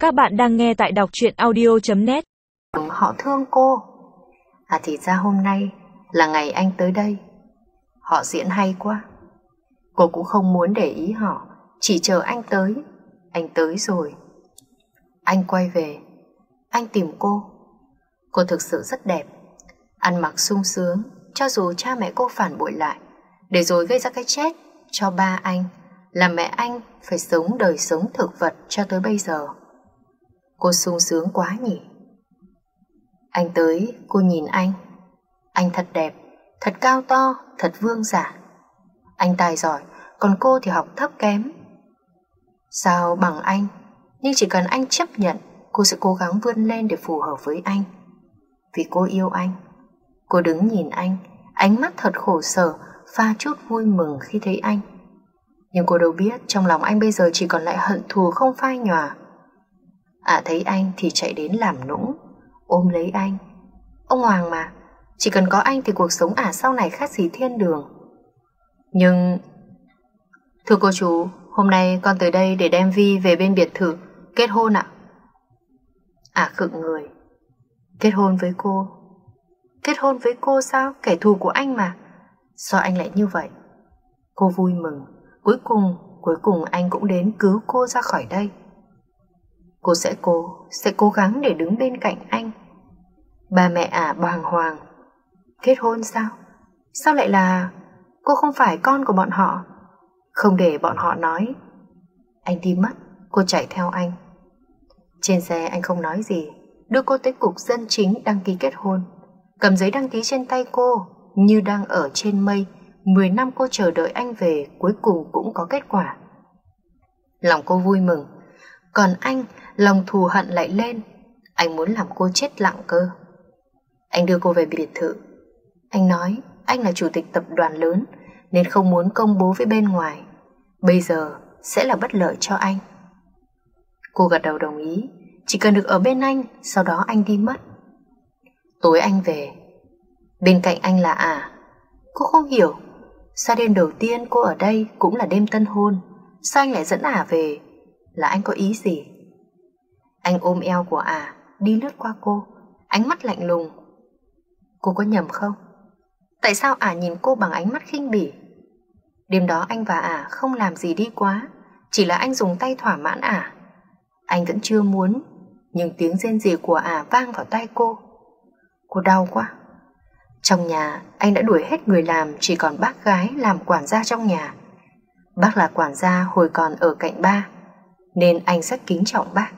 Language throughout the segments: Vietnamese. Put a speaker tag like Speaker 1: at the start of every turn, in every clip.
Speaker 1: Các bạn đang nghe tại đọc truyện audio.net.
Speaker 2: Họ thương cô. Thì ra hôm nay là ngày anh tới đây. Họ diễn hay quá. Cô cũng không muốn để ý họ, chỉ chờ anh tới. Anh tới rồi. Anh quay về. Anh tìm cô. Cô thực sự rất đẹp, ăn mặc sung sướng, cho dù cha mẹ cô phản bội lại, để rồi gây ra cái chết cho ba anh, làm mẹ anh phải sống đời sống thực vật cho tới bây giờ. Cô sung sướng quá nhỉ. Anh tới, cô nhìn anh. Anh thật đẹp, thật cao to, thật vương giả. Anh tài giỏi, còn cô thì học thấp kém. Sao bằng anh, nhưng chỉ cần anh chấp nhận, cô sẽ cố gắng vươn lên để phù hợp với anh. Vì cô yêu anh. Cô đứng nhìn anh, ánh mắt thật khổ sở, pha chút vui mừng khi thấy anh. Nhưng cô đâu biết trong lòng anh bây giờ chỉ còn lại hận thù không phai nhòa. Thấy anh thì chạy đến làm nũng, ôm lấy anh. Ông Hoàng mà, chỉ cần có anh thì cuộc sống sau này khác gì thiên đường. Nhưng... Thưa cô chú, hôm nay con tới đây để đem Vi về bên biệt thự kết hôn ạ. Khựng người. Kết hôn với cô? Kết hôn với cô sao? Kẻ thù của anh mà. Sao anh lại như vậy? Cô vui mừng. Cuối cùng anh cũng đến cứu cô ra khỏi đây. Cô sẽ cố gắng để đứng bên cạnh anh. Ba mẹ bàng hoàng. Kết hôn sao? Sao lại là... Cô không phải con của bọn họ. Không để bọn họ nói. Anh đi mất, cô chạy theo anh. Trên xe anh không nói gì, đưa cô tới cục dân chính đăng ký kết hôn. Cầm giấy đăng ký trên tay cô như đang ở trên mây. 10 năm cô chờ đợi anh về, cuối cùng cũng có kết quả. Lòng cô vui mừng. Còn anh, lòng thù hận lại lên. Anh muốn làm cô chết lặng cơ. Anh đưa cô về biệt thự. Anh nói anh là chủ tịch tập đoàn lớn nên không muốn công bố với bên ngoài. Bây giờ sẽ là bất lợi cho anh. Cô gật đầu đồng ý. Chỉ cần được ở bên anh, sau đó anh đi mất. Tối anh về. Bên cạnh anh là Cô không hiểu. Sao đêm đầu tiên cô ở đây cũng là đêm tân hôn, sao anh lại dẫn về? Là anh có ý gì? Anh ôm eo của đi lướt qua cô, ánh mắt lạnh lùng. Cô có nhầm không? Tại sao nhìn cô bằng ánh mắt khinh bỉ? Đêm đó anh và không làm gì đi quá, chỉ là anh dùng tay thỏa mãn Anh vẫn chưa muốn. Nhưng tiếng rên rỉ của vang vào tai cô. Cô đau quá. Trong nhà anh đã đuổi hết người làm, chỉ còn bác gái làm quản gia trong nhà. Bác là quản gia hồi còn ở cạnh ba, nên anh rất kính trọng bác.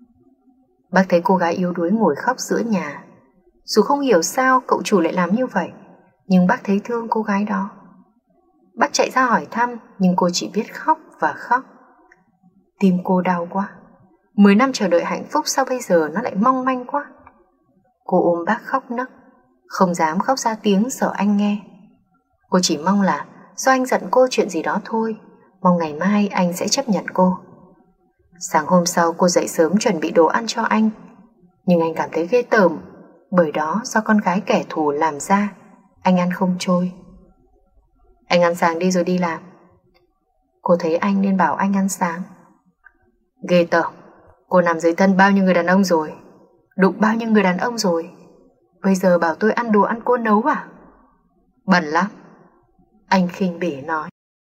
Speaker 2: Bác thấy cô gái yếu đuối ngồi khóc giữa nhà. Dù không hiểu sao cậu chủ lại làm như vậy, nhưng bác thấy thương cô gái đó. Bác chạy ra hỏi thăm, nhưng cô chỉ biết khóc và khóc. Tim cô đau quá. 10 năm chờ đợi hạnh phúc sao bây giờ nó lại mong manh quá. Cô ôm bác khóc nấc, không dám khóc ra tiếng sợ anh nghe. Cô chỉ mong là do anh giận cô chuyện gì đó thôi, mong ngày mai anh sẽ chấp nhận cô. Sáng hôm sau cô dậy sớm chuẩn bị đồ ăn cho anh. Nhưng anh cảm thấy ghê tởm, bởi đó do con gái kẻ thù làm ra. Anh ăn không trôi. Anh ăn sáng đi rồi đi làm. Cô thấy anh nên bảo anh ăn sáng. Ghê tởm. Cô nằm dưới thân bao nhiêu người đàn ông rồi, đụng bao nhiêu người đàn ông rồi, bây giờ bảo tôi ăn đồ ăn cô nấu Bẩn lắm. Anh khinh bỉ nói.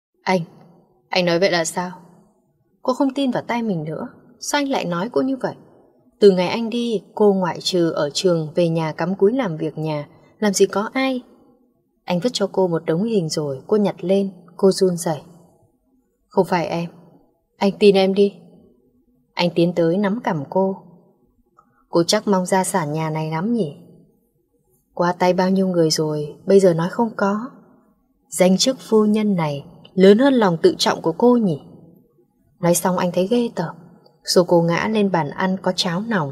Speaker 3: Anh nói vậy là sao? Cô không tin vào tay mình nữa. Sao anh lại nói cô như vậy? Từ ngày anh đi, cô ngoại trừ ở trường về nhà cắm cúi làm việc nhà, làm gì có ai. Anh vứt cho cô một đống hình rồi cô nhặt lên. Cô run rẩy. Không phải em. Anh tin em đi. Anh tiến tới nắm cằm cô. Cô chắc mong gia sản nhà này lắm nhỉ? Qua tay bao nhiêu người rồi, bây giờ nói không có. Danh chức phu nhân này lớn hơn lòng tự trọng của cô nhỉ? Nói xong anh thấy ghê tởm. Rồi cô ngã lên bàn ăn có cháo nòng.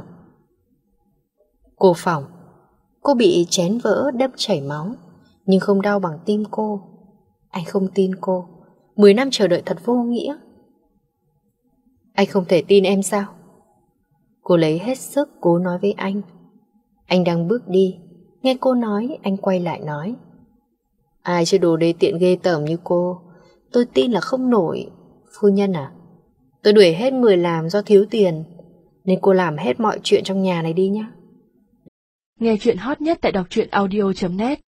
Speaker 3: Cô phỏng. Cô bị chén vỡ đâm chảy máu, nhưng không đau bằng tim cô. Anh không tin cô. 10 năm chờ đợi thật vô nghĩa. Anh không thể tin em sao? Cô lấy hết sức cố nói với anh. Anh đang bước đi. Nghe cô nói, anh quay lại nói. Ai chứ đồ đê tiện ghê tởm như cô, tôi tin là không nổi. Phu nhân tôi đuổi hết người làm do thiếu tiền. Nên cô làm hết mọi chuyện trong nhà này đi nhá.
Speaker 1: Nghe chuyện hot nhất tại đọc truyện audio.net